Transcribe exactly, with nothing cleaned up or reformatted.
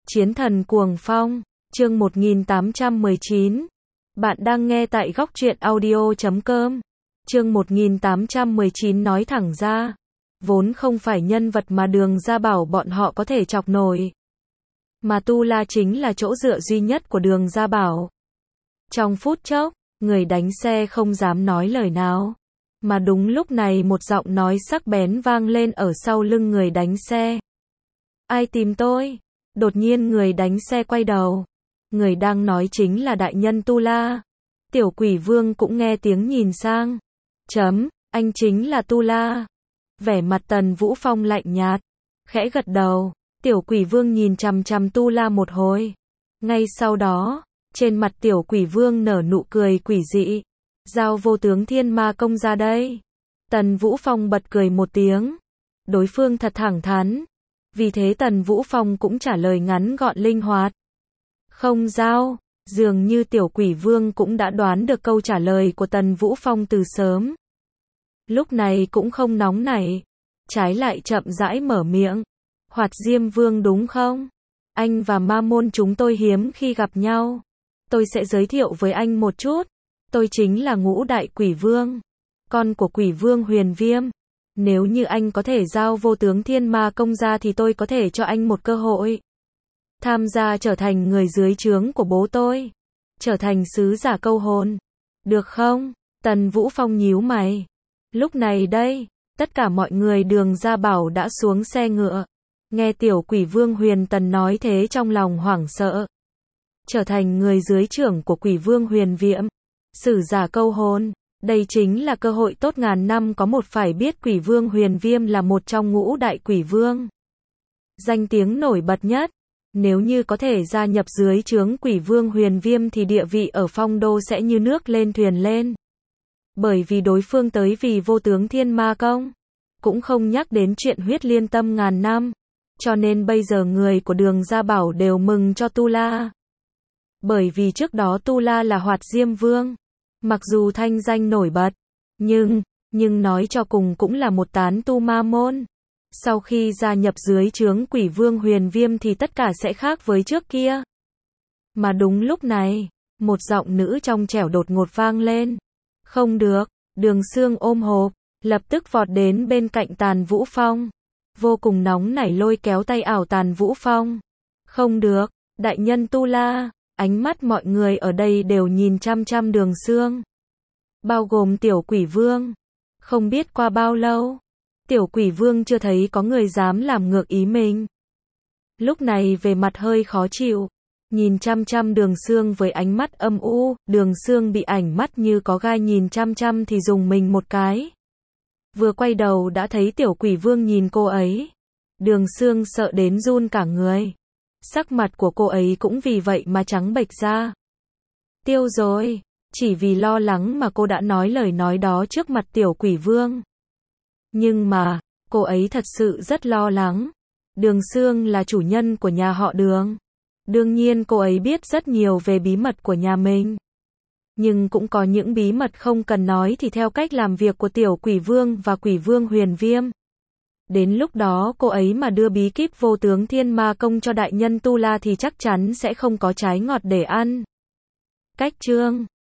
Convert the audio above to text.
Chiến thần cuồng phong, chương một nghìn tám trăm mười chín. Bạn đang nghe tại góc truyện audio chấm com. Chương một nghìn tám trăm mười chín nói thẳng ra, vốn không phải nhân vật mà Đường Gia Bảo bọn họ có thể chọc nổi. Mà Tu La chính là chỗ dựa duy nhất của Đường Gia Bảo. Trong phút chốc, người đánh xe không dám nói lời nào. Mà đúng lúc này một giọng nói sắc bén vang lên ở sau lưng người đánh xe. Ai tìm tôi? Đột nhiên người đánh xe quay đầu. Người đang nói chính là đại nhân Tu La. Tiểu Quỷ Vương cũng nghe tiếng nhìn sang. Chấm, anh chính là Tu La. Vẻ mặt Tần Vũ Phong lạnh nhạt, khẽ gật đầu. Tiểu Quỷ Vương nhìn chằm chằm Tu La một hồi. Ngay sau đó, trên mặt Tiểu Quỷ Vương nở nụ cười quỷ dị. Giao vô tướng thiên ma công ra đây. Tần Vũ Phong bật cười một tiếng. Đối phương thật thẳng thắn. Vì thế Tần Vũ Phong cũng trả lời ngắn gọn linh hoạt. Không giao. Dường như Tiểu Quỷ Vương cũng đã đoán được câu trả lời của Tần Vũ Phong từ sớm. Lúc này cũng không nóng nảy. Trái lại chậm rãi mở miệng. Hoạt Diêm Vương đúng không? Anh và Ma Môn chúng tôi hiếm khi gặp nhau. Tôi sẽ giới thiệu với anh một chút. Tôi chính là Ngũ Đại Quỷ Vương, con của Quỷ Vương Huyền Viêm. Nếu như anh có thể giao vô tướng thiên ma công ra thì tôi có thể cho anh một cơ hội. Tham gia trở thành người dưới trướng của bố tôi. Trở thành sứ giả câu hồn. Được không? Tần Vũ Phong nhíu mày. Lúc này đây, tất cả mọi người Đường Gia Bảo đã xuống xe ngựa. Nghe Tiểu Quỷ Vương Huyền Tần nói thế trong lòng hoảng sợ. Trở thành người dưới trưởng của Quỷ Vương Huyền Viêm. Sử giả câu hồn, đây chính là cơ hội tốt ngàn năm có một, phải biết Quỷ Vương Huyền Viêm là một trong ngũ đại quỷ vương. Danh tiếng nổi bật nhất, nếu như có thể gia nhập dưới trướng Quỷ Vương Huyền Viêm thì địa vị ở Phong Đô sẽ như nước lên thuyền lên. Bởi vì đối phương tới vì vô tướng thiên ma công, cũng không nhắc đến chuyện huyết liên tâm ngàn năm, cho nên bây giờ người của Đường Gia Bảo đều mừng cho Tu La. Bởi vì trước đó Tu La là Hoạt Diêm Vương. Mặc dù thanh danh nổi bật, nhưng, nhưng nói cho cùng cũng là một tán tu ma môn. Sau khi gia nhập dưới trướng Quỷ Vương Huyền Viêm thì tất cả sẽ khác với trước kia. Mà đúng lúc này, một giọng nữ trong trẻo đột ngột vang lên. Không được, Đường Sương ôm hộp, lập tức vọt đến bên cạnh Tàn Vũ Phong. Vô cùng nóng nảy lôi kéo tay ảo Tàn Vũ Phong. Không được, đại nhân Tu La. Ánh mắt mọi người ở đây đều nhìn chăm chăm Đường Sương. Bao gồm Tiểu Quỷ Vương. Không biết qua bao lâu, Tiểu Quỷ Vương chưa thấy có người dám làm ngược ý mình. Lúc này về mặt hơi khó chịu. Nhìn chăm chăm Đường Sương với ánh mắt âm u. Đường Sương bị ánh mắt như có gai nhìn chăm chăm thì dùng mình một cái. Vừa quay đầu đã thấy Tiểu Quỷ Vương nhìn cô ấy. Đường Sương sợ đến run cả người. Sắc mặt của cô ấy cũng vì vậy mà trắng bệch ra. Tiêu rồi, chỉ vì lo lắng mà cô đã nói lời nói đó trước mặt Tiểu Quỷ Vương. Nhưng mà, cô ấy thật sự rất lo lắng. Đường Sương là chủ nhân của nhà họ Đường. Đương nhiên cô ấy biết rất nhiều về bí mật của nhà mình. Nhưng cũng có những bí mật không cần nói thì theo cách làm việc của Tiểu Quỷ Vương và Quỷ Vương Huyền Viêm. Đến lúc đó cô ấy mà đưa bí kíp vô tướng thiên ma công cho đại nhân Tu La thì chắc chắn sẽ không có trái ngọt để ăn. Cách chương